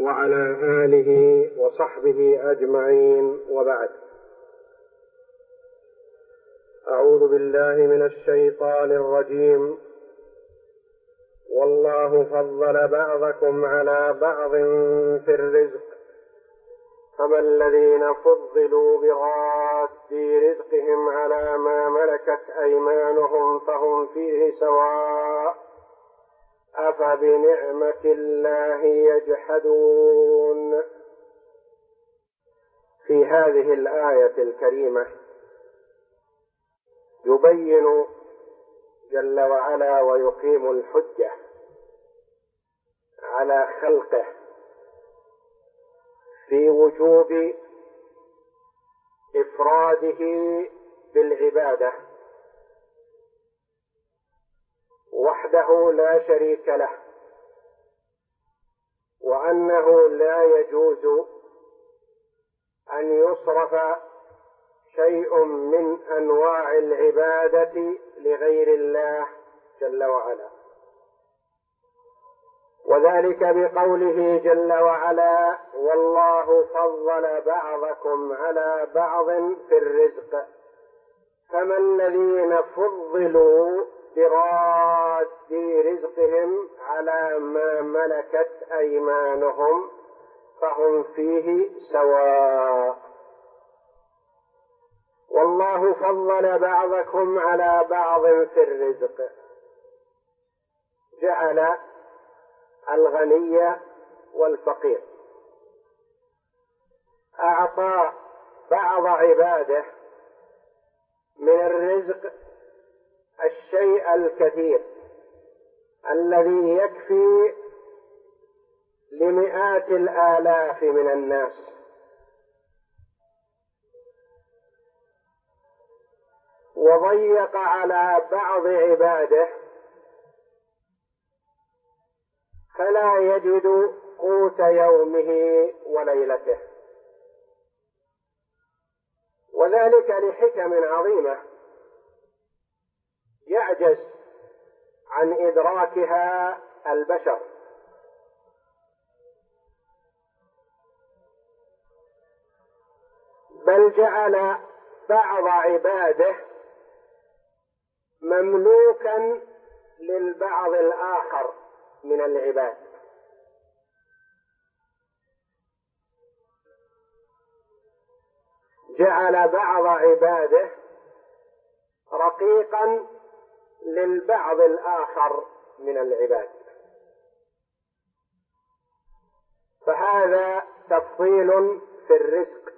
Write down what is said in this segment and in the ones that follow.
وعلى آله وصحبه أجمعين، وبعد. أعوذ بالله من الشيطان الرجيم. والله فضل بعضكم على بعض في الرزق، فما الذين فضلوا براد رزقهم على ما ملكت أيمانهم فهم فيه سواء أفبنعمة الله يجحدون. في هذه الآية الكريمة يبين جل وعلا ويقيم الحجة على خلقه في وجوب إفراده بالعبادة وحده لا شريك له، وأنه لا يجوز أن يصرف شيء من أنواع العبادة لغير الله جل وعلا، وذلك بقوله جل وعلا: والله فضل بعضكم على بعض في الرزق، فما الذين فضلوا براد رزقهم على ما ملكت أيمانهم فهم فيه سواء. والله فضل بعضكم على بعض في الرزق، جعل الغني والفقير، أعطى بعض عباده من الرزق الشيء الكثير الذي يكفي لمئات الآلاف من الناس، وضيق على بعض عباده فلا يجد قوت يومه وليلته، وذلك لحكم عظيمة يعجز عن إدراكها البشر. بل جعل بعض عباده مملوكا للبعض الآخر من العباد، جعل بعض عباده رقيقا للبعض الآخر من العباد، فهذا تفضيل في الرزق،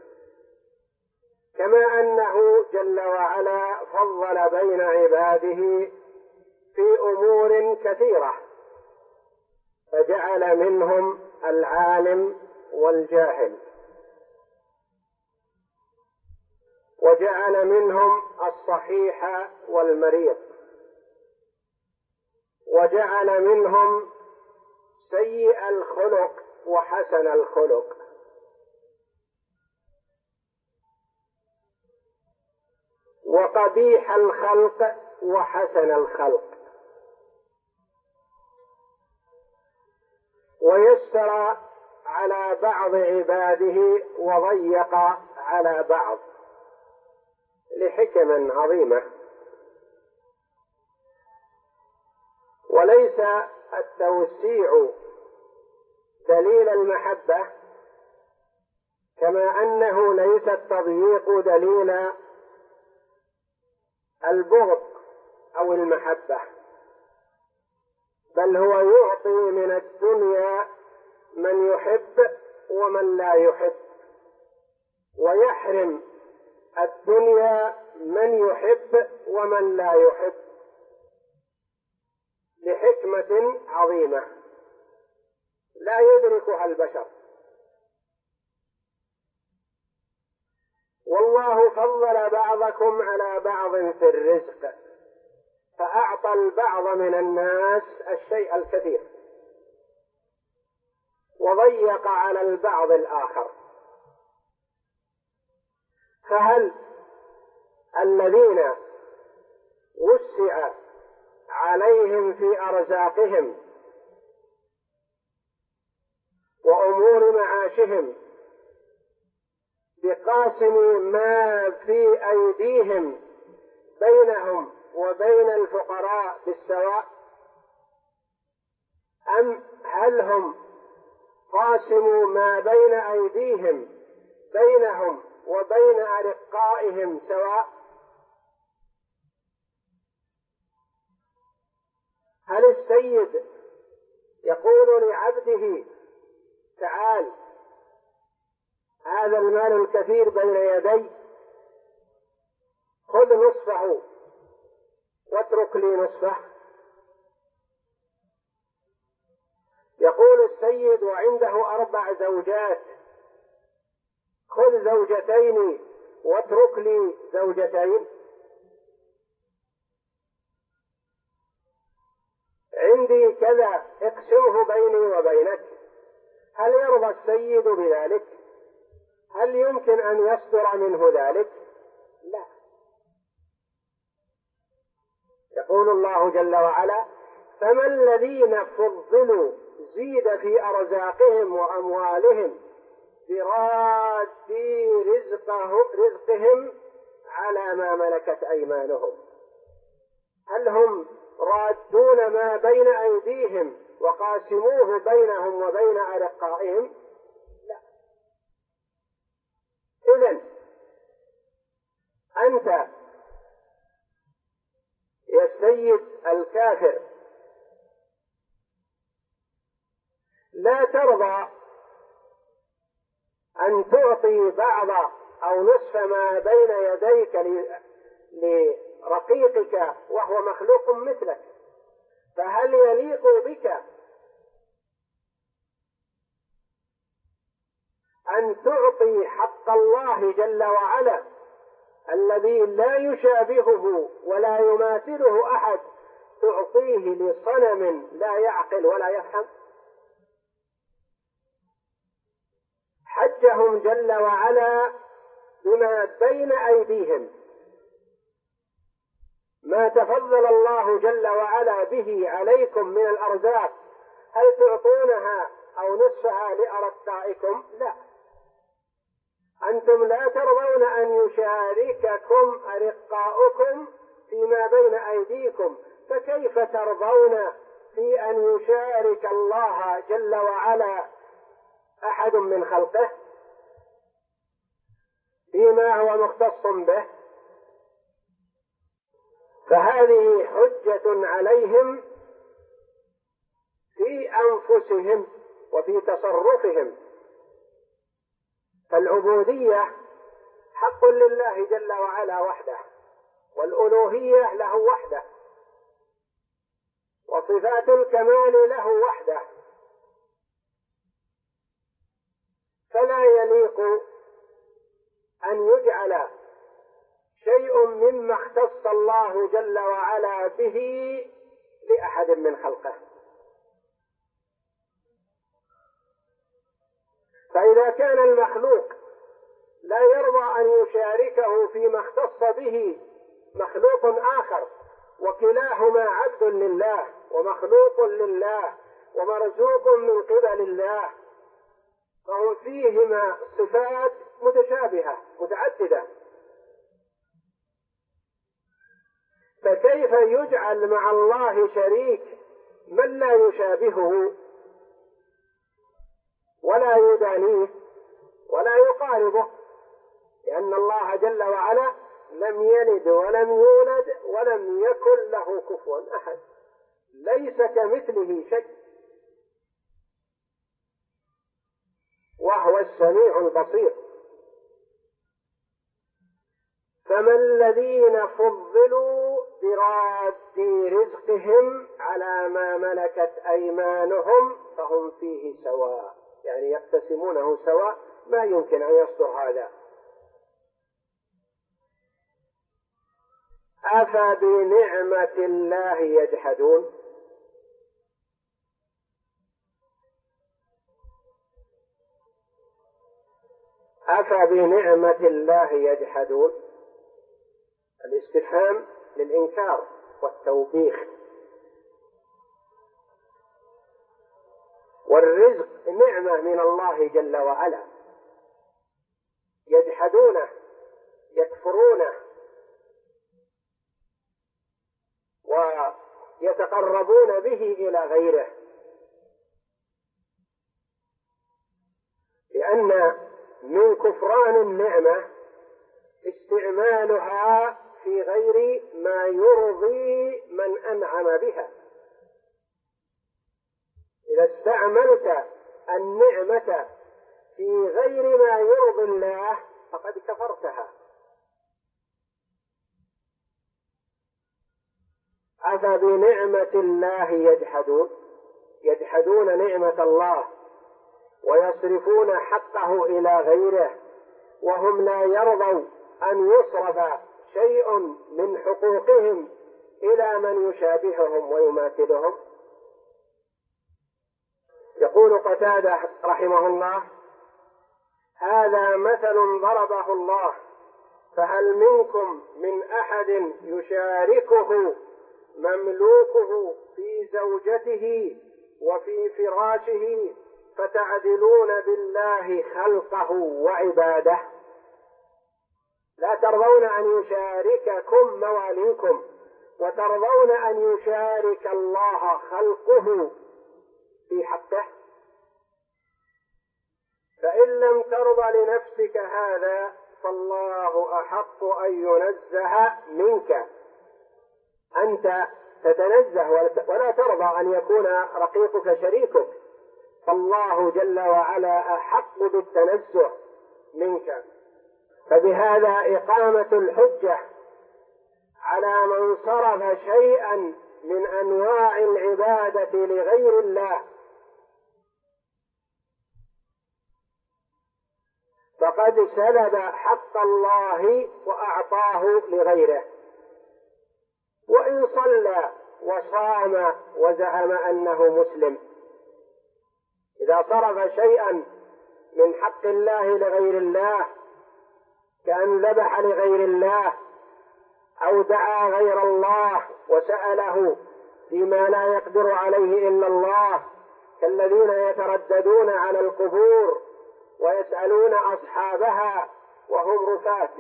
كما أنه جل وعلا فضل بين عباده في أمور كثيرة، فجعل منهم العالم والجاهل، وجعل منهم الصحيح والمريض، وجعل منهم سيء الخلق وحسن الخلق، وقبيح الخلق وحسن الخلق، ويسر على بعض عباده وضيق على بعض لحكم عظيمة. وليس التوسيع دليل المحبة، كما أنه ليس التضييق دليل البغض أو المحبة، بل هو يعطي من الدنيا من يحب ومن لا يحب، ويحرم الدنيا من يحب ومن لا يحب لحكمة عظيمة لا يدركها البشر. والله فضل بعضكم على بعض في الرزق، فأعطى البعض من الناس الشيء الكثير وضيق على البعض الآخر. فهل الذين وسع عليهم في أرزاقهم وأمور معاشهم بقاسم ما في أيديهم بينهم وبين الفقراء بالسواء، أم هل هم قاسموا ما بين أيديهم بينهم وبين أرقائهم سواء؟ هل السيد يقول لعبده تعال هذا المال الكثير بين يدي خذ نصفه واترك لي نصفه؟ يقول السيد وعنده 4 زوجات خذ زوجتين واترك لي زوجتين؟ عندي كذا اقسمه بيني وبينك. هل يرضى السيد بذلك؟ هل يمكن أن يصدر منه ذلك؟ لا. يقول الله جل وعلا فما الذين فضلوا زيد في أرزاقهم وأموالهم براد رزقهم على ما ملكت أيمانهم. هل هم رادون ما بين أيديهم وقاسموه بينهم وبين أرقائهم؟ لا. إذن أنت يا السيد الكافر لا ترضى أن تعطي بعض أو نصف ما بين يديك لرقيقك وهو مخلوق مثلك، فهل يليق بك أن تعطي حق الله جل وعلا الذي لا يشابهه ولا يماثله أحد تعطيه لصنم لا يعقل ولا يفهم؟ حجهم جل وعلا بما بين أيديهم، ما تفضل الله جل وعلا به عليكم من الأرزاق، هل تعطونها أو نصفها لأرقائكم؟ لا. أنتم لا ترضون أن يشارككم أرقاؤكم فيما بين أيديكم، فكيف ترضون في أن يشارك الله جل وعلا أحد من خلقه فيما هو مختص به؟ فهذه حجة عليهم في أنفسهم وفي تصرفهم. فالعبودية حق لله جل وعلا وحده، والألوهية له وحده، وصفات الكمال له وحده، فلا يليق أن يجعل شيء مما اختص الله جل وعلا به لأحد من خلقه. فإذا كان المخلوق لا يرضى أن يشاركه فيما اختص به مخلوق آخر، وكلاهما عبد لله ومخلوق لله ومرزوق من قبل الله، فهم فيهما صفات متشابهة متعددة، فكيف يجعل مع الله شريك من لا يشابهه ولا يدانيه ولا يقاربه؟ لأن الله جل وعلا لم يلد ولم يولد ولم يكن له كفوا أحد، ليس كمثله شيء وهو السميع البصير. فما الذين فضلوا براد رزقهم على ما ملكت أيمانهم فهم فيه سواء، يعني يقتسمونه سواء، ما يمكن أن يصدر هذا. أفبنعمة الله يجحدون؟ أفبنعمة الله يجحدون، الاستفهام للإنكار والتوبيخ. والرزق نعمة من من الله جل وعلا، يجحدونه يكفرونه ويتقربون به إلى غيره، لأن من كفران النعمة استعمالها في غير ما يرضي من أنعم بها. إذا استعملت النعمة في غير ما يرضي الله فقد كفرتها. أفبنعمة الله يجحدون نعمة الله ويصرفون حقه إلى غيره، وهم لا يرضوا أن يصرف شيء من حقوقهم إلى من يشابههم ويماثلهم. يقول قتادة رحمه الله: هذا مثل ضربه الله، فهل منكم من أحد يشاركه مملوكه في زوجته وفي فراشه فتعدلون بالله خلقه وعباده؟ لا ترضون أن يشارككم مواليكم وترضون أن يشارك الله خلقه في حقه؟ فإن لم ترضى لنفسك هذا فالله أحق أن ينزه منك. أنت تتنزه ولا ترضى أن يكون رقيقك شريكك، فالله جل وعلا أحق بالتنزه منك. فبهذا إقامة الحجة على من صرف شيئا من أنواع العبادة لغير الله فقد سلب حق الله وأعطاه لغيره. وإن صلى وصام وزعم أنه مسلم، إذا صرف شيئا من حق الله لغير الله كأن ذبح لغير الله أو دعا غير الله وسأله فيما لا يقدر عليه إلا الله، كالذين يترددون على القبور ويسألون أصحابها وهم رفات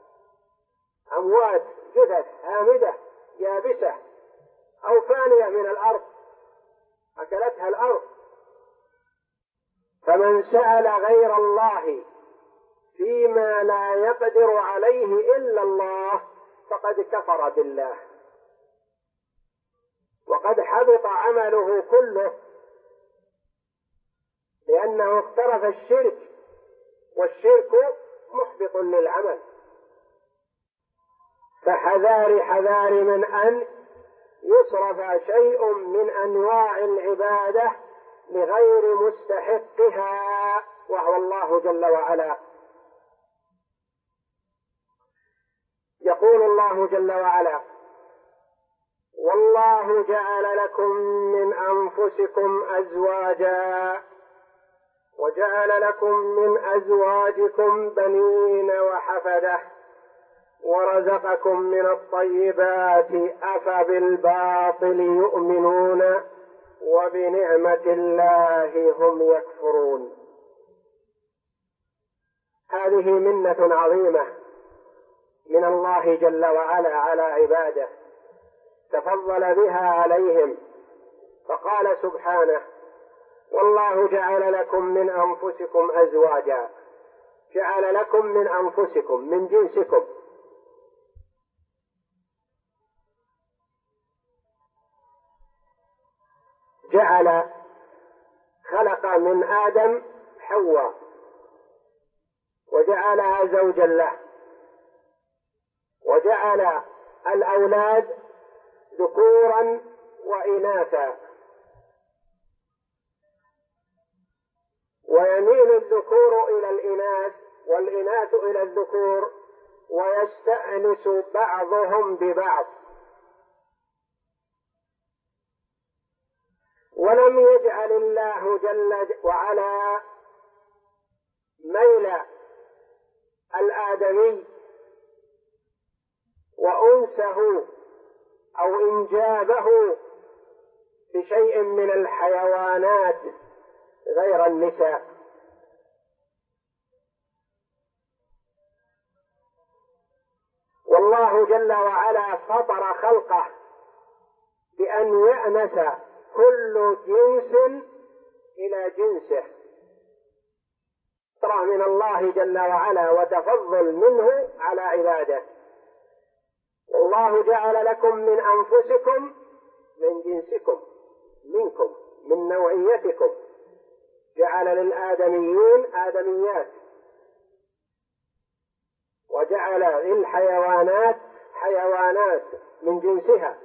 أموات جثث هامدة يابسة أو فانية من الأرض أكلتها الأرض. فمن سأل غير الله فيما لا يقدر عليه إلا الله فقد كفر بالله وقد حبط عمله كله، لأنه اقترف الشرك، والشرك محبط للعمل. فحذار من أن يصرف شيء من أنواع العبادة لغير مستحقها وهو الله جل وعلا. يقول الله جل وعلا: والله جعل لكم من أنفسكم أزواجا وجعل لكم من أزواجكم بنين وحفدة ورزقكم من الطيبات أفبالباطل يؤمنون وبنعمة الله هم يكفرون. هذه منة عظيمة من الله جل وعلا على عباده تفضل بها عليهم، فقال سبحانه: والله جعل لكم من أنفسكم أزواجا، جعل لكم من أنفسكم من جنسكم، خلق من آدم حواء وجعلها زوجا له، وجعل الأولاد ذكورا وإناثا، ويميل الذكور إلى الإناث والإناث إلى الذكور، ويستأنس بعضهم ببعض. ولم يجعل الله جل وعلا ميل الآدمي وأنسه أو إنجابه بشيء من الحيوانات غير النساء، والله جل وعلا فطر خلقه بأن يأنس كل جنس إلى جنسه، فطرة من الله جل وعلا وتفضل منه على عباده. والله جعل لكم من أنفسكم، من جنسكم، منكم، من نوعيتكم، جعل للآدميين آدميات، وجعل للحيوانات حيوانات من جنسها،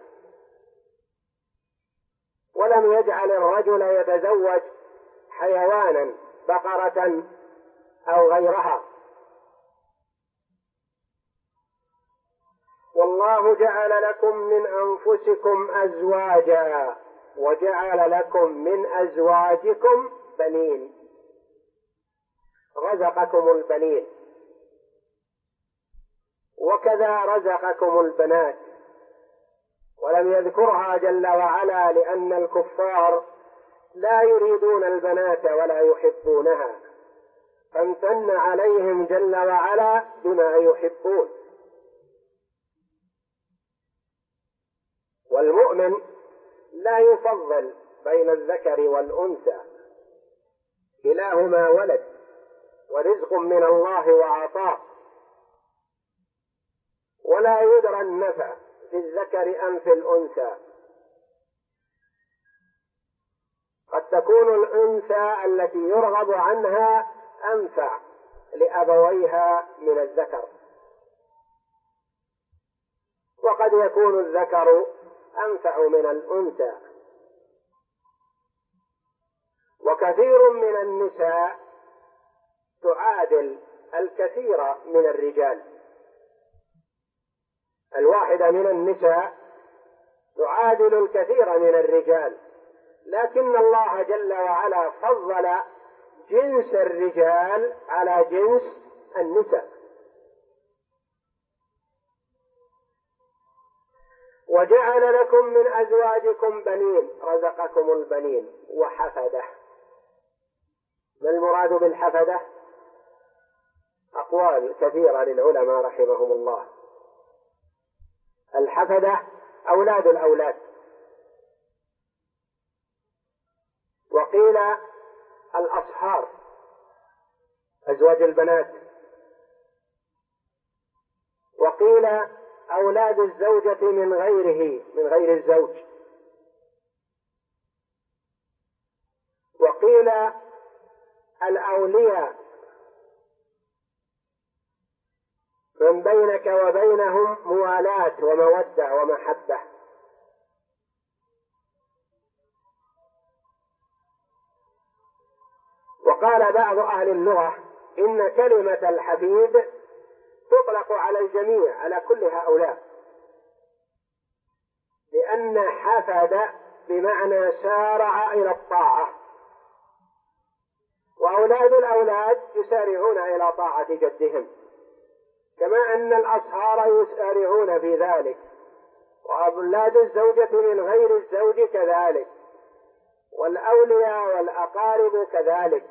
ولم يجعل الرجل يتزوج حيوانا بقرة أو غيرها. والله جعل لكم من أنفسكم أزواجا وجعل لكم من أزواجكم بنين، رزقكم البنين، وكذا رزقكم البنات، ولم يذكرها جل وعلا لأن الكفار لا يريدون البنات ولا يحبونها، فامتن عليهم جل وعلا بما يحبون. والمؤمن لا يفضل بين الذكر والأنثى، كلاهما ولد ورزق من الله وعطاء، ولا يدرى النفع في الذكر أم في الأنثى. قد تكون الأنثى التي يرغب عنها أنفع لأبويها من الذكر، وقد يكون الذكر أنفع من الأنثى. وكثير من النساء تعادل الكثير من الرجال، الواحدة من النساء تعادل الكثير من الرجال، لكن الله جل وعلا فضل جنس الرجال على جنس النساء. وجعل لكم من أزواجكم بنين، رزقكم البنين وحفدة. ما المراد بالحفدة؟ أقوال كثيرة للعلماء رحمهم الله. الحفدة أولاد الأولاد، وقيل الأصهار أزواج البنات، وقيل أولاد الزوجة من غيره، من غير الزوج، وقيل الأولياء من بينك وبينهم موالاة ومودة ومحبة. وقال بعض أهل اللغة إن كلمة الحفيد تطلق على الجميع، على كل هؤلاء، لأن حفد بمعنى سارع إلى الطاعة، وأولاد الأولاد يسارعون إلى طاعة جدهم، كما أن الأصهار يسارعون في ذلك، وأولاد الزوجة من غير الزوج كذلك، والأولياء والأقارب كذلك.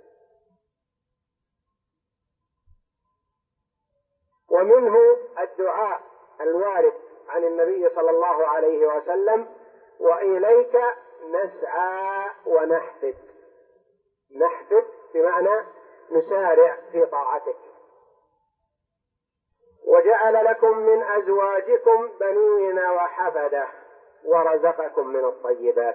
ومنه الدعاء الوارد عن النبي صلى الله عليه وسلم: وإليك نسعى ونحفد. نحفد بمعنى نسارع في طاعتك. وجعل لكم من أزواجكم بنين وحفدة ورزقكم من الطيبات،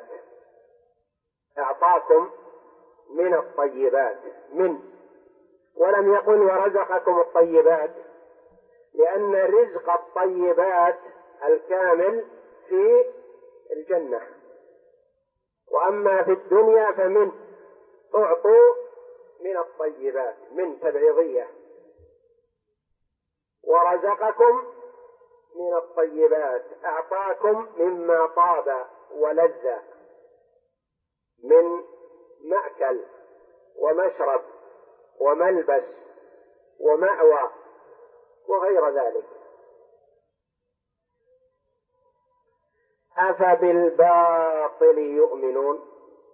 أعطاكم من الطيبات، ولم يقل ورزقكم الطيبات، لأن رزق الطيبات الكامل في الجنة، وأما في الدنيا فمن أعطوا من الطيبات، من تبعيضية. ورزقكم من الطيبات، أعطاكم مما طاب ولذ، من مأكل ومشرب وملبس ومأوى وغير ذلك. أفبالباطل يؤمنون؟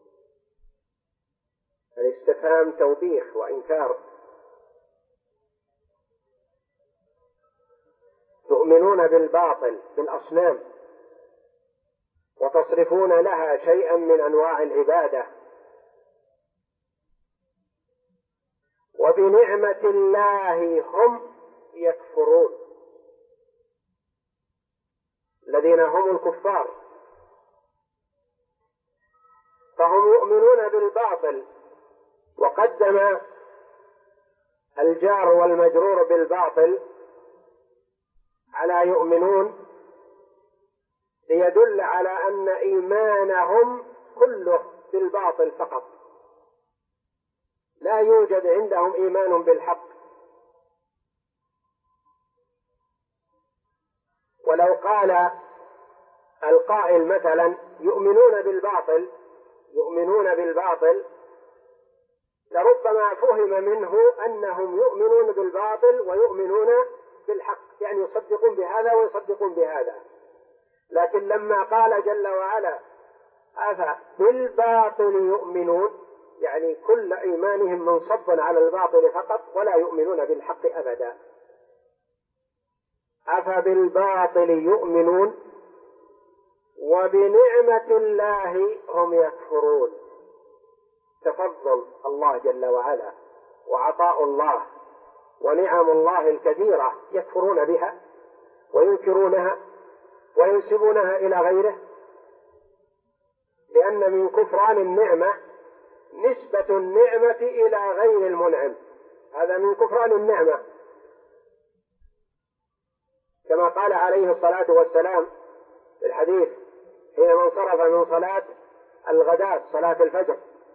الاستفهام توبيخ وإنكار. تؤمنون بالباطل بالأصنام وتصرفون لها شيئا من أنواع العبادة، وبنعمة الله هم يكفرون، الذين هم الكفار، فهم يؤمنون بالباطل. وقدم الجار والمجرور بالباطل على يؤمنون ليدل على أن إيمانهم كله بالباطل فقط، لا يوجد عندهم إيمان بالحق. ولو قال القائل مثلا يؤمنون بالباطل لربما فهم منه أنهم يؤمنون بالباطل ويؤمنون بالحق، يعني يصدقون بهذا ويصدقون بهذا. لكن لما قال جل وعلا أفبالباطل يؤمنون، يعني كل إيمانهم منصب على الباطل فقط ولا يؤمنون بالحق أبدا. أفبالباطل يؤمنون وبنعمة الله هم يكفرون. تفضل الله جل وعلا وعطاء الله ونعم الله الكثيرة يكفرون بها وينكرونها وينسبونها إلى غيره، لأن من كفران النعمة نسبة النعمة إلى غير المنعم، هذا من كفران النعمة، كما قال عليه الصلاة والسلام في الحديث حينما انصرف من صلاة الغداة صلاة الفجر،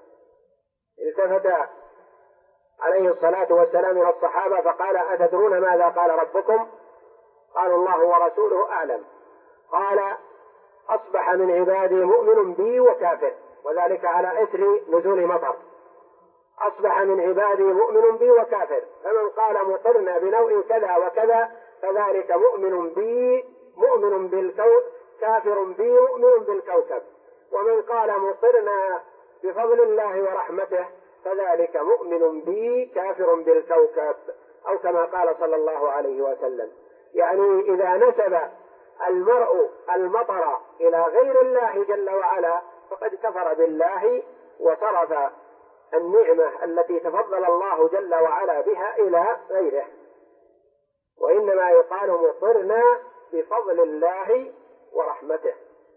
التفت عليه الصلاة والسلام إلى الصحابة فقال أتدرون ماذا قال ربكم؟ قالوا الله ورسوله أعلم. قال أصبح من عبادي مؤمن بي وكافر، وذلك على إثر نزول مطر. أصبح من عبادي مؤمن بي وكافر، فمن قال مطرنا بنوع كذا وكذا فذلك مؤمن بي مؤمن بالكوكب، كافر بي مؤمن بالكوكب. ومن قال مطرنا بفضل الله ورحمته فذلك مؤمن بي كافر بالكوكب، أو كما قال صلى الله عليه وسلم. يعني إذا نسب المرء المطر إلى غير الله جل وعلا فقد كفر بالله وصرف النعمة التي تفضل الله جل وعلا بها إلى غيره. وإنما يقال مطرنا بفضل الله ورحمته.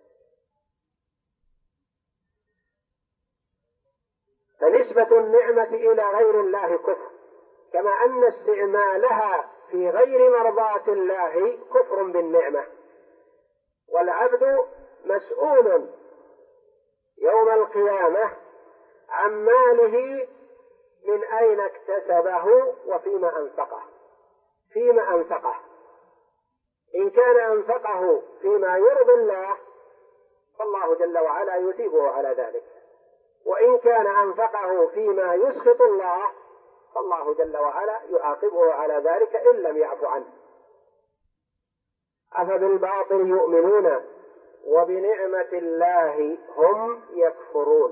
فنسبة النعمة إلى غير الله كفر، كما أن استعمالها في غير مرضاة الله كفر بالنعمة. والعبد مسؤول يوم القيامة عن ماله من أين اكتسبه وفيما أنفقه. فيما أنفقه، إن كان أنفقه فيما يرضي الله فالله جل وعلا يثيبه على ذلك، وإن كان أنفقه فيما يسخط الله فالله جل وعلا يعاقبه على ذلك إن لم يعف عنه. أفبالباطل يؤمنون وبنعمة الله هم يكفرون.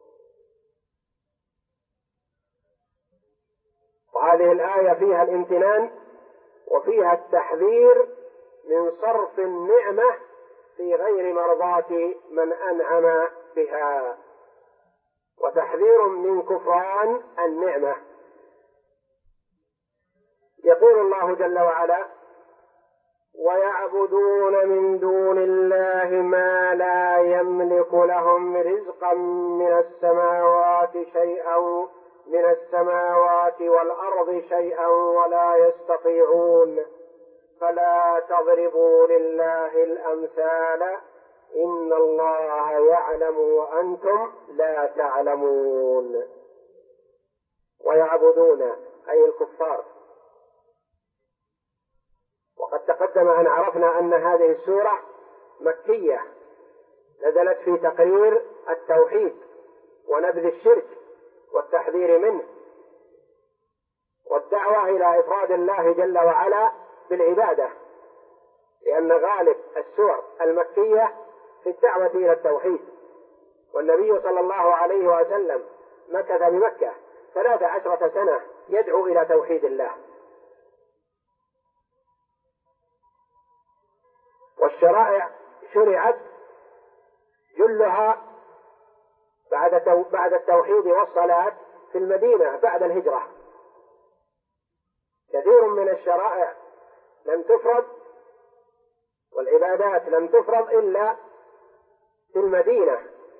وهذه الآية فيها الامتنان وفيها التحذير من صرف النعمة في غير مرضاة من أنعم بها، وتحذير من كفران النعمة. يقول الله جل وعلا ويعبدون من دون الله ما لا يملك لهم رزقا من السماوات والأرض شيئا ولا يستطيعون فلا تضربوا لله الأمثال إن الله يعلم وأنتم لا تعلمون. ويعبدون أي الكفار. وقد تقدم أن عرفنا أن هذه السورة مكية نزلت في تقرير التوحيد ونبذ الشرك والتحذير منه والدعوة إلى إفراد الله جل وعلا بالعبادة، لأن غالب السور المكية في الدعوة إلى التوحيد. والنبي صلى الله عليه وسلم مكث بمكة 13 سنة يدعو إلى توحيد الله. والشرائع شرعت جلها بعد التوحيد والصلاة في المدينة بعد الهجرة. كثير من الشرائع لم تفرض والعبادات لم تفرض إلا في المدينة،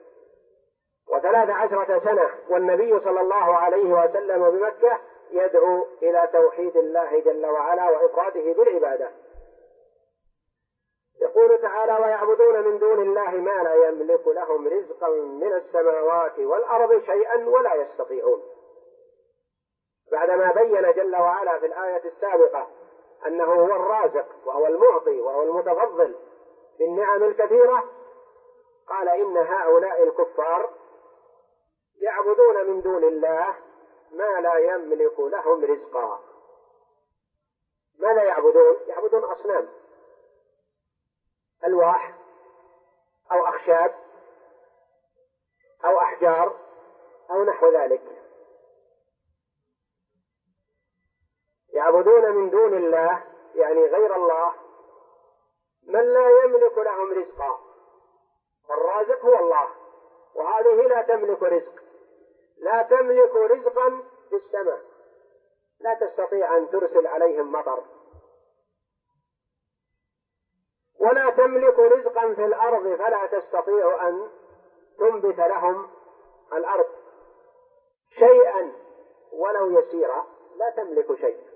13 سنة والنبي صلى الله عليه وسلم بمكة يدعو إلى توحيد الله جل وعلا وإفراده بالعبادة. يقول تعالى: ويعبدون من دون الله ما لا يملك لهم رزقا من السماوات والأرض شيئا ولا يستطيعون. بعدما بين جل وعلا في الآية السابقة أنه هو الرازق وهو المعطي وهو المتفضل بالنعم الكثيرة، قال: إن هؤلاء الكفار يعبدون من دون الله ما لا يملك لهم رزقا. ماذا يعبدون؟ يعبدون أصنام، ألواح أو أخشاب أو أحجار أو نحو ذلك. يعبدون من دون الله يعني غير الله من لا يملك لهم رزقا. الرازق هو الله، وهذه لا تملك رزق، لا تملك رزقا في السماء، لا تستطيع أن ترسل عليهم مطر، ولا تملك رزقا في الأرض فلا تستطيع أن تنبت لهم الأرض شيئا ولو يسيرا، لا تملك شيء.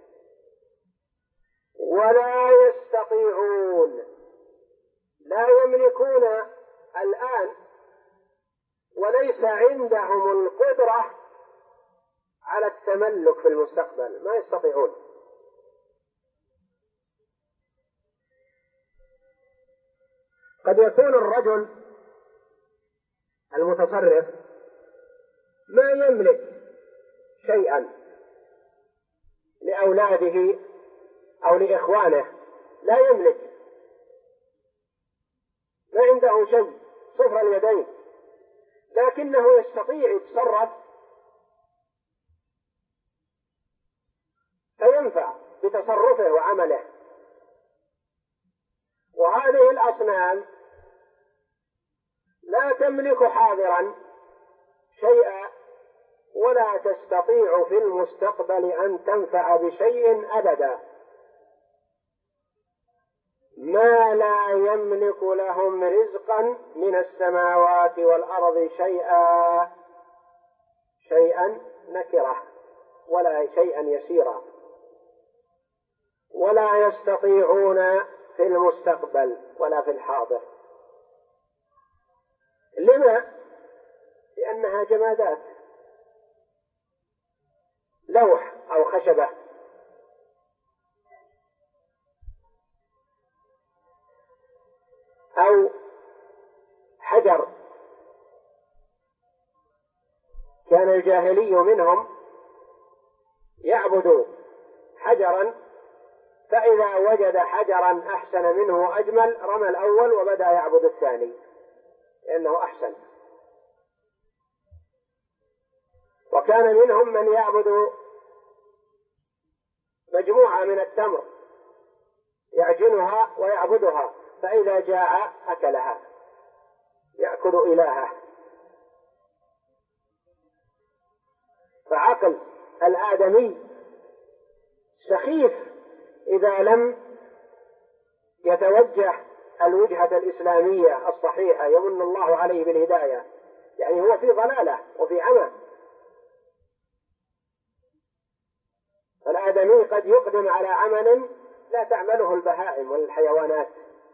ولا يستطيعون، لا يملكون الآن وليس عندهم القدرة على التملك في المستقبل، ما يستطيعون. قد يكون الرجل المتصرف ما يملك شيئا لأولاده أو لإخوانه، لا يملك، ما عنده شيء، صفر اليدين، لكنه يستطيع يتصرف فينفع بتصرفه وعمله. وهذه الأصنام لا تملك حاضرا شيئا ولا تستطيع في المستقبل أن تنفع بشيء أبدا. ما لا يملك لهم رزقا من السماوات والأرض شيئا، شيئا نكرة ولا شيئا يسيرا. ولا يستطيعون في المستقبل ولا في الحاضر. لما؟ لأنها جمادات، لوح أو خشبة أو حجر. كان الجاهلي منهم يعبد حجرا، فإذا وجد حجرا أحسن منه وأجمل رمى الأول وبدأ يعبد الثاني لأنه أحسن. وكان منهم من يعبد مجموعة من التمر يعجنها ويعبدها، فإذا جاع أكلها، يأكل إلهه. فعقل الآدمي سخيف إذا لم يتوجه الوجهة الإسلامية الصحيحة يمن الله عليه بالهداية، يعني هو في ضلالة وفي عمى. الآدمي قد يقدم على عمل لا تعمله البهائم والحيوانات،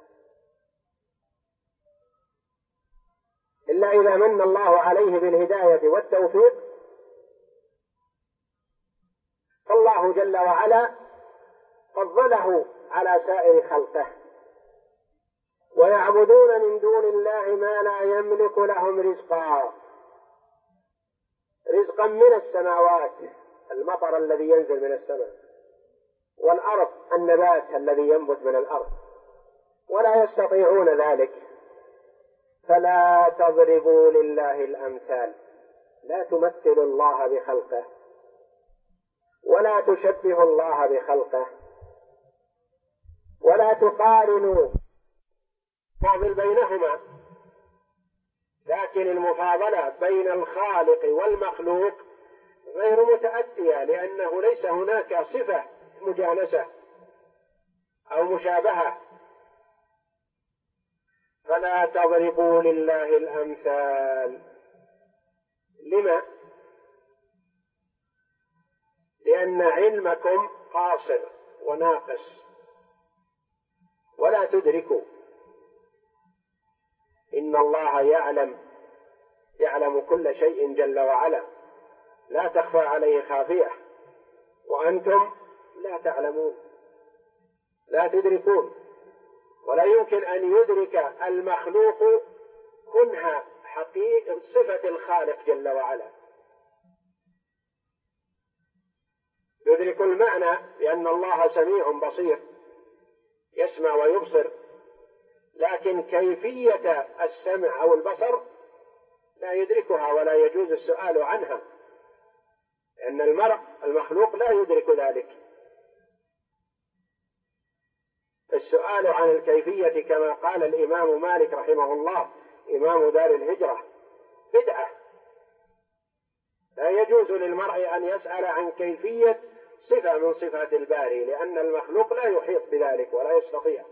إلا إذا من الله عليه بالهداية والتوفيق، فالله جل وعلا فضله على سائر خلقه. ويعبدون من دون الله ما لا يملك لهم رزقا، رزقا من السماوات، المطر الذي ينزل من السماء، والأرض، النبات الذي ينبت من الأرض، ولا يستطيعون ذلك. فلا تضربوا لله الأمثال، لا تمثلوا الله بخلقه ولا تشبهوا الله بخلقه ولا تقارنوا فاضل بينهما، لكن المفاضلة بين الخالق والمخلوق غير متأتية، لأنه ليس هناك صفة مجانسة أو مشابهة. فلا تضربوا لله الأمثال. لما؟ لأن علمكم قاصر وناقص ولا تدركوا. إن الله يعلم كل شيء جل وعلا، لا تخفى عليه خافية، وأنتم لا تعلمون، لا تدركون. ولا يمكن أن يدرك المخلوق كنها حقيقة صفة الخالق جل وعلا. يدرك المعنى لأن الله سميع بصير يسمع ويبصر، لكن كيفية السمع أو البصر لا يدركها ولا يجوز السؤال عنها، لأن المخلوق لا يدرك ذلك. السؤال عن الكيفية كما قال الإمام مالك رحمه الله إمام دار الهجرة بدعة. لا يجوز للمرء أن يسأل عن كيفية صفة من صفات الباري، لأن المخلوق لا يحيط بذلك ولا يستطيع.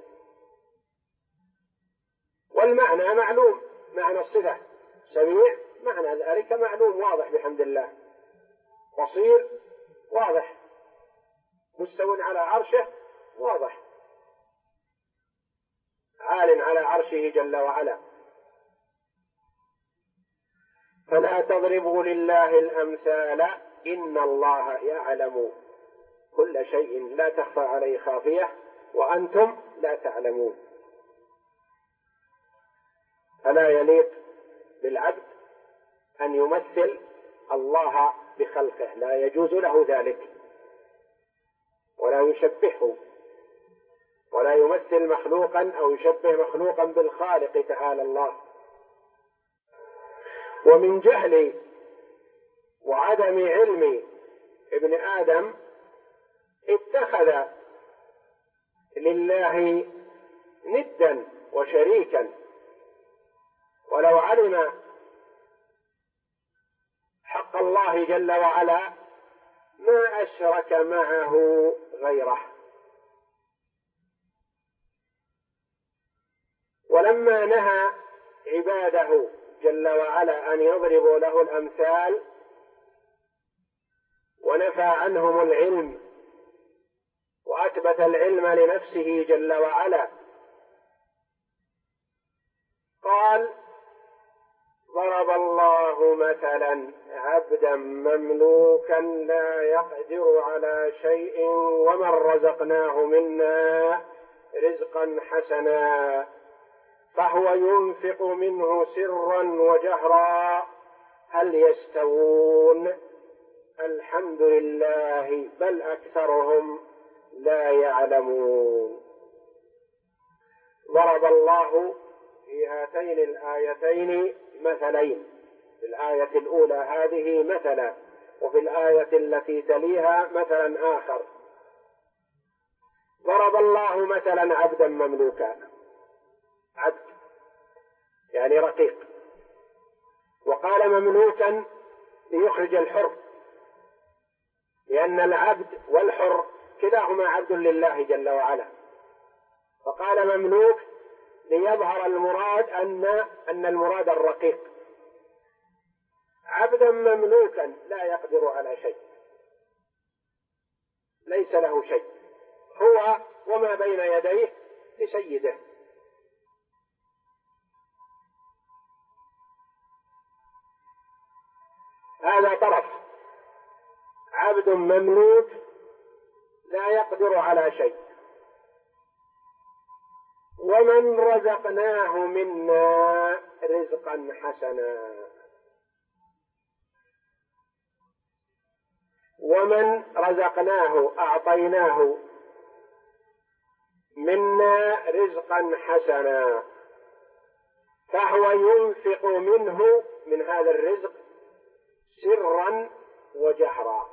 والمعنى معلوم، معنى الصفة سميع معنى ذلك معلوم واضح بحمد الله، بصير واضح، مستو على عرشه واضح، عال على عرشه جل وعلا. فلا تضربوا لله الأمثال إن الله يعلم كل شيء لا تخفى عليه خافية وأنتم لا تعلمون. فلا يليق بالعبد أن يمثل الله بخلقه، لا يجوز له ذلك، ولا يشبهه، ولا يمثل مخلوقا أو يشبه مخلوقا بالخالق تعالى الله. ومن جهل وعدم علم ابن آدم اتخذ لله ندا وشريكا، ولو علم حق الله جل وعلا ما أشرك معه غيره. ولما نهى عباده جل وعلا أن يضربوا له الأمثال ونفى عنهم العلم وأثبت العلم لنفسه جل وعلا، قال: ضرب الله مثلا عبدا مملوكا لا يقدر على شيء ومن رزقناه منا رزقا حسنا فهو ينفق منه سرا وجهرا هل يستوون الحمد لله بل أكثرهم لا يعلمون. ضرب الله في هاتين الآيتين مثلين، في الآية الأولى هذه مثلا، وفي الآية التي تليها مثلا آخر. ضرب الله مثلا عبدا مملوكا، عبد يعني رقيق، وقال مملوكا ليخرج الحر، لأن العبد والحر كلاهما عبد لله جل وعلا، فقال مملوك ليظهر المراد أن المراد الرقيق. عبدا مملوكا لا يقدر على شيء، ليس له شيء، هو وما بين يديه لسيده. هذا طرف، عبد مملوك لا يقدر على شيء. ومن رزقناه منا رزقا حسنا، ومن رزقناه أعطيناه منا رزقا حسنا فهو ينفق منه من هذا الرزق سرا وجهرا.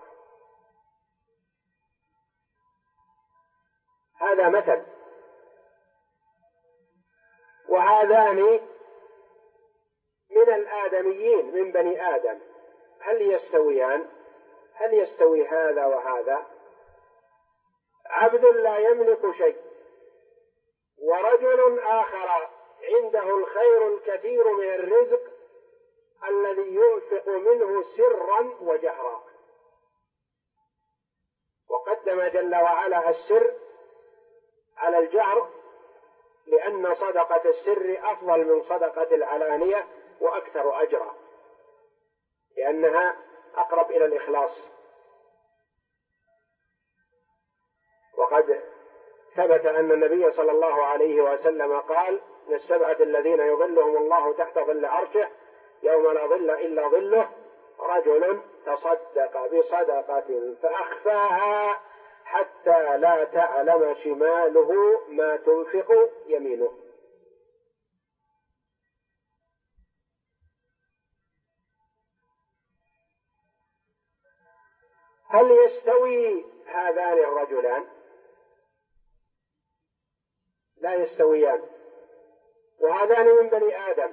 هذا مثل. وهذان من الآدميين من بني آدم، هل يستويان؟ هل يستوي هذا وهذا؟ عبد لا يملك شيء، ورجل آخر عنده الخير الكثير من الرزق الذي ينفق منه سرا وجهرا، وقدم جل وعلا السر على الجهر لأن صدقة السر أفضل من صدقة العلانية وأكثر أجرا، لأنها أقرب إلى الإخلاص. وقد ثبت أن النبي صلى الله عليه وسلم قال: من السبعة الذين يظلهم الله تحت ظل عرشه يوم لا ظل إلا ظله رجل تصدق بصدقة فأخفاها حتى لا تعلم شماله ما تنفق يمينه. هل يستوي هذان الرجلان؟ لا يستويان، وهذان من بني آدم.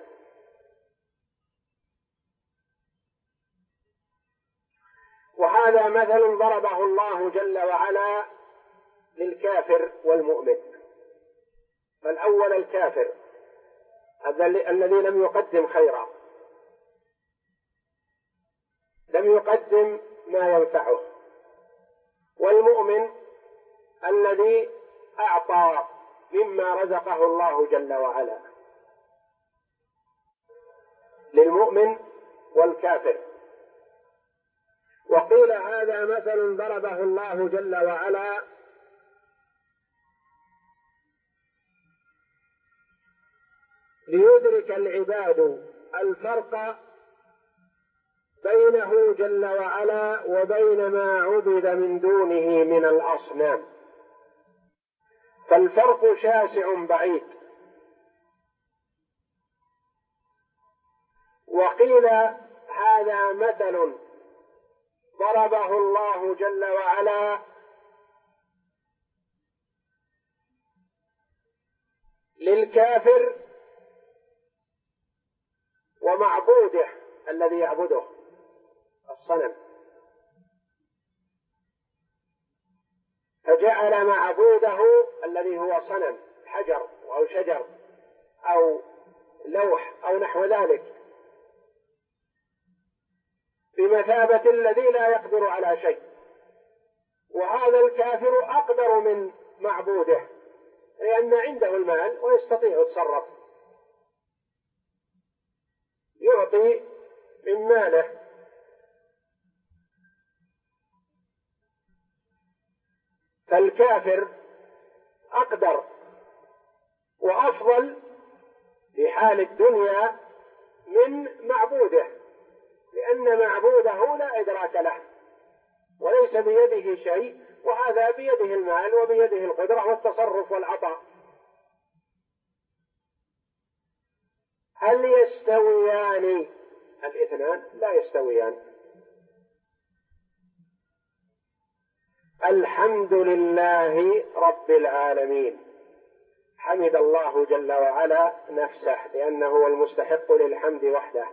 وهذا مثل ضربه الله جل وعلا للكافر والمؤمن. فالأول الكافر الذي لم يقدم خيرا، لم يقدم ما ينفعه، والمؤمن الذي أعطى مما رزقه الله جل وعلا. للمؤمن والكافر. وقيل هذا مثل ضربه الله جل وعلا ليدرك العباد الفرق بينه جل وعلا وبين ما عبد من دونه من الأصنام، فالفرق شاسع بعيد. وقيل هذا مثل ضربه الله جل وعلا للكافر ومعبوده الذي يعبده الصنم، فجعل معبوده الذي هو صنم حجر أو شجر أو لوح أو نحو ذلك بمثابة الذي لا يقدر على شيء. وهذا الكافر أقدر من معبوده لأن عنده المال ويستطيع يتصرف، يعطي من ماله. فالكافر أقدر وأفضل في حال الدنيا من معبوده، لأن معبوده لا إدراك له وليس بيده شيء، وهذا بيده المال وبيده القدرة والتصرف والعطاء. هل يستويان الاثنان؟ لا يستويان. الحمد لله رب العالمين. حمد الله جل وعلا نفسه لأنه هو المستحق للحمد وحده.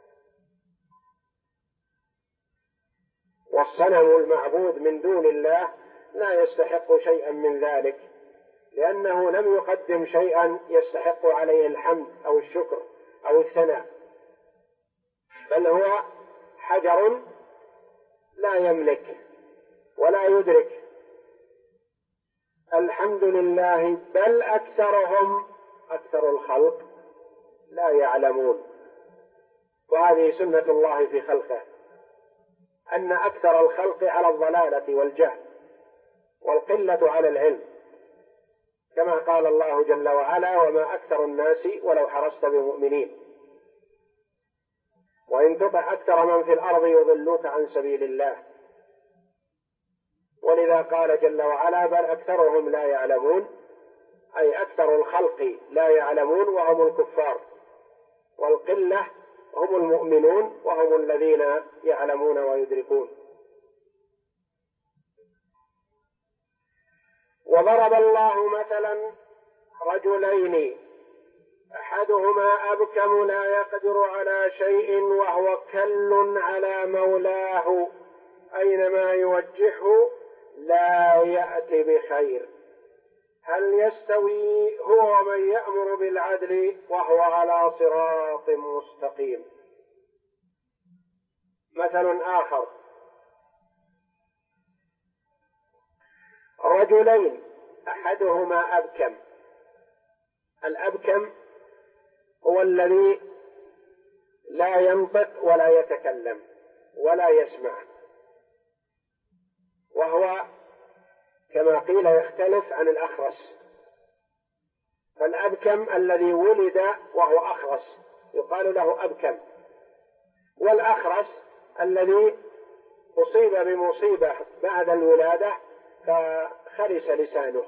والصنم المعبود من دون الله لا يستحق شيئا من ذلك، لأنه لم يقدم شيئا يستحق عليه الحمد أو الشكر أو الثناء، بل هو حجر لا يملك ولا يدرك. الحمد لله. بل أكثرهم أكثر الخلق لا يعلمون. وهذه سنة الله في خلقه، أن أكثر الخلق على الضلالة والجهل والقلة على العلم، كما قال الله جل وعلا: وما أكثر الناس ولو حرصت بمؤمنين، وإن تطع أكثر من في الأرض يضلوك عن سبيل الله. ولذا قال جل وعلا: بل أكثرهم لا يعلمون، أي أكثر الخلق لا يعلمون وهم الكفار، والقلة هم المؤمنون وهم الذين يعلمون ويدركون. وضرب الله مثلا رجلين أحدهما أبكم لا يقدر على شيء وهو كل على مولاه أينما يوجهه لا يأتي بخير. هل يستوي هو ومن يأمر بالعدل وهو على صراط مستقيم؟ مثل آخر: رجلين أحدهما أبكم. الأبكم هو الذي لا ينطق ولا يتكلم ولا يسمع، وهو كما قيل يختلف عن الأخرس. فالأبكم الذي ولد وهو أخرس يقال له أبكم، والأخرس الذي أصيب بمصيبة بعد الولادة فخرس لسانه.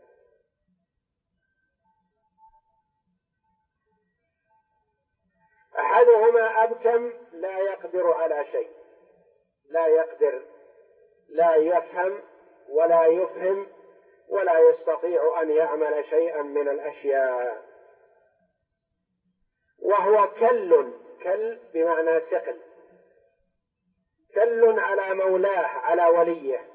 أحدهما أبكم لا يقدر على شيء، لا يقدر، لا يفهم ولا يفهم ولا يستطيع أن يعمل شيئا من الأشياء، وهو كل بمعنى ثقل، كل على مولاه على وليه،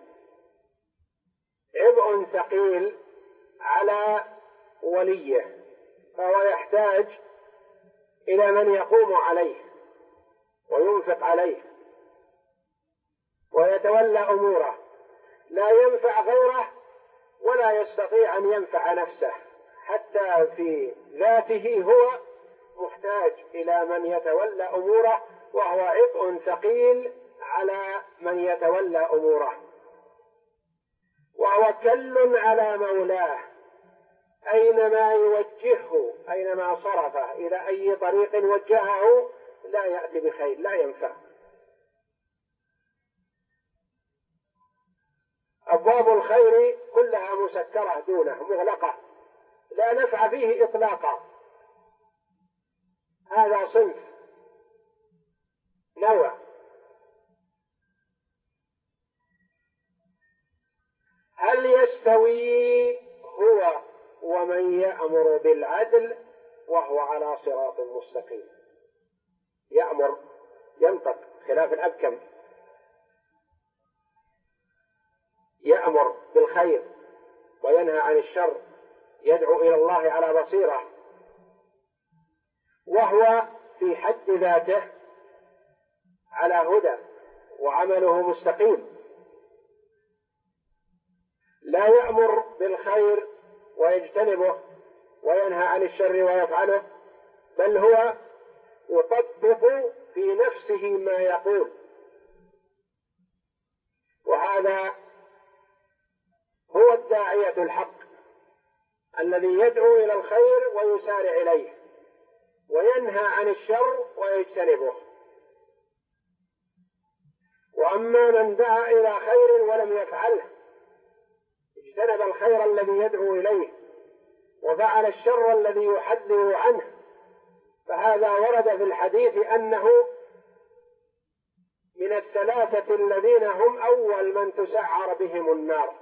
عبء ثقيل على وليه، فهو يحتاج إلى من يقوم عليه وينفق عليه ويتولى أموره، لا ينفع غيره ولا يستطيع أن ينفع نفسه، حتى في ذاته هو محتاج إلى من يتولى أموره، وهو عبء ثقيل على من يتولى أموره. وهو كل على مولاه أينما يوجهه، أينما صرفه إلى أي طريق وجهه لا يأتي بخير، لا ينفع. أبواب الخير كلها مسكرة دونه، مغلقة، لا نفع فيه إطلاقا. هذا صنف نوع. هل يستوي هو ومن يأمر بالعدل وهو على صراط مستقيم؟ يأمر، ينطق، خلاف الأبكم، يأمر بالخير وينهى عن الشر، يدعو إلى الله على بصيرة، وهو في حد ذاته على هدى وعمله مستقيم، لا يأمر بالخير ويجتنبه وينهى عن الشر ويفعله، بل هو يطبق في نفسه ما يقول. وهذا هو الداعية الحق الذي يدعو إلى الخير ويسارع إليه وينهى عن الشر ويجتنبه. وأما من دعا إلى خير ولم يفعله، اجتنب الخير الذي يدعو إليه وفعل الشر الذي يحذر عنه، فهذا ورد في الحديث أنه من الثلاثة الذين هم أول من تسعر بهم النار.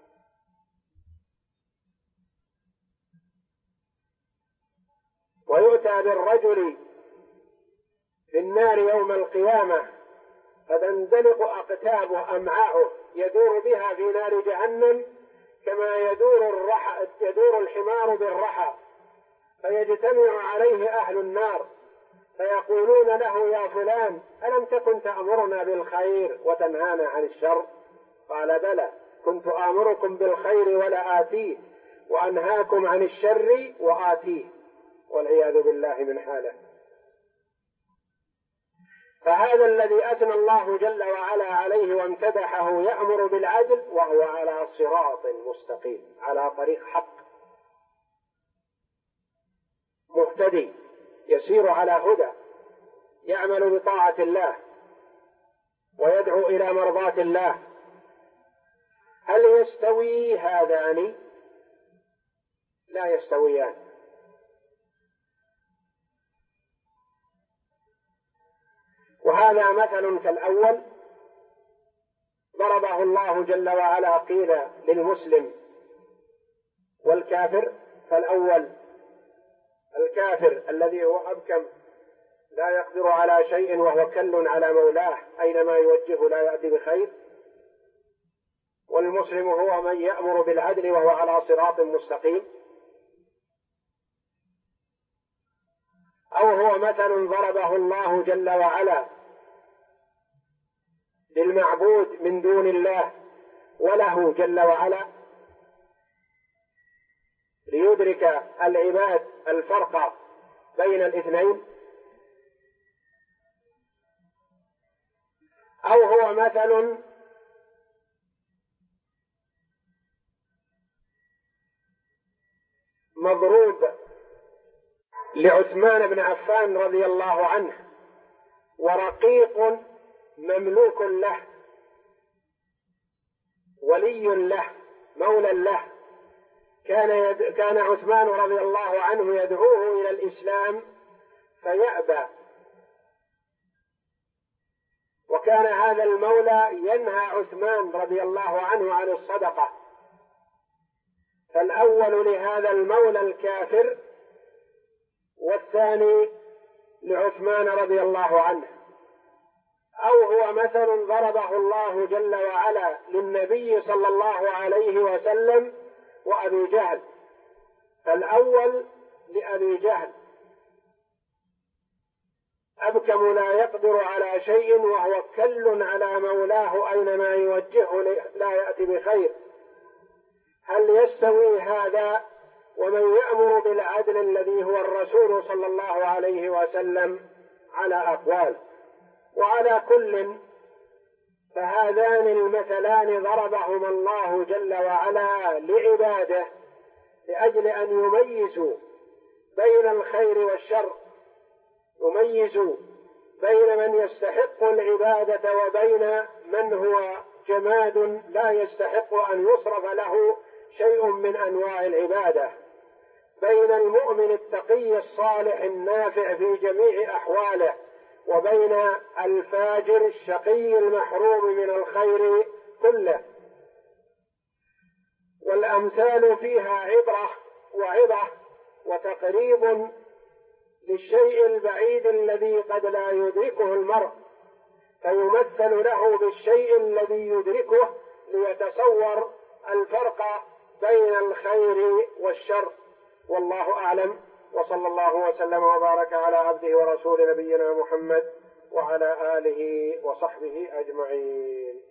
ويؤتى بالرجل في النار يوم القيامة فتندلق أقتابه أمعاؤه يدور بها في نار جهنم كما يدور الحمار بالرحى، فيجتمع عليه أهل النار فيقولون له: يا فلان، ألم تكن تأمرنا بالخير وتنهانا عن الشر؟ قال: بلى، كنت آمركم بالخير ولا آتيه، وأنهاكم عن الشر وآتيه، والعياذ بالله من حاله. فهذا الذي أثنى الله جل وعلا عليه وامتدحه يأمر بالعدل وهو على صراط مستقيم، على طريق حق، مهتدي، يسير على هدى، يعمل بطاعة الله ويدعو إلى مرضاة الله. هل يستوي هذان؟ لا يستويان. وهذا مثل كالأول ضربه الله جل وعلا، قيل للمسلم والكافر، فالأول الكافر الذي هو أبكم لا يقدر على شيء وهو كل على مولاه أينما يوجهه لا يأتي بخير، والمسلم هو من يأمر بالعدل وهو على صراط مستقيم، أو هو مثل ضربه الله جل وعلا للمعبود من دون الله وله جل وعلا ليدرك العباد الفرق بين الاثنين، أو هو مثل مضروب لعثمان بن عفان رضي الله عنه ورقيق مملوك له ولي له مولى له، كان عثمان رضي الله عنه يدعوه إلى الإسلام فيأبى، وكان هذا المولى ينهى عثمان رضي الله عنه عن الصدقة، فالأول لهذا المولى الكافر والثاني لعثمان رضي الله عنه. أو هو مثل ضربه الله جل وعلا للنبي صلى الله عليه وسلم وأبي جهل، فالأول لأبي جهل أبكم لا يقدر على شيء وهو كل على مولاه أينما يوجهه لا يأتي بخير، هل يستوي هذا ومن يأمر بالعدل الذي هو الرسول صلى الله عليه وسلم؟ على أقوال، وعلى كل فهذان المثلان ضربهما الله جل وعلا لعباده لأجل أن يميزوا بين الخير والشر، يميزوا بين من يستحق العبادة وبين من هو جماد لا يستحق أن يصرف له شيء من أنواع العبادة، بين المؤمن التقي الصالح النافع في جميع أحواله وبين الفاجر الشقي المحروم من الخير كله. والأمثال فيها عبرة وعظة وتقريب للشيء البعيد الذي قد لا يدركه المرء، فيمثل له بالشيء الذي يدركه ليتصور الفرق بين الخير والشر. والله أعلم، وصلى الله وسلم وبارك على عبده ورسول نبينا محمد وعلى آله وصحبه أجمعين.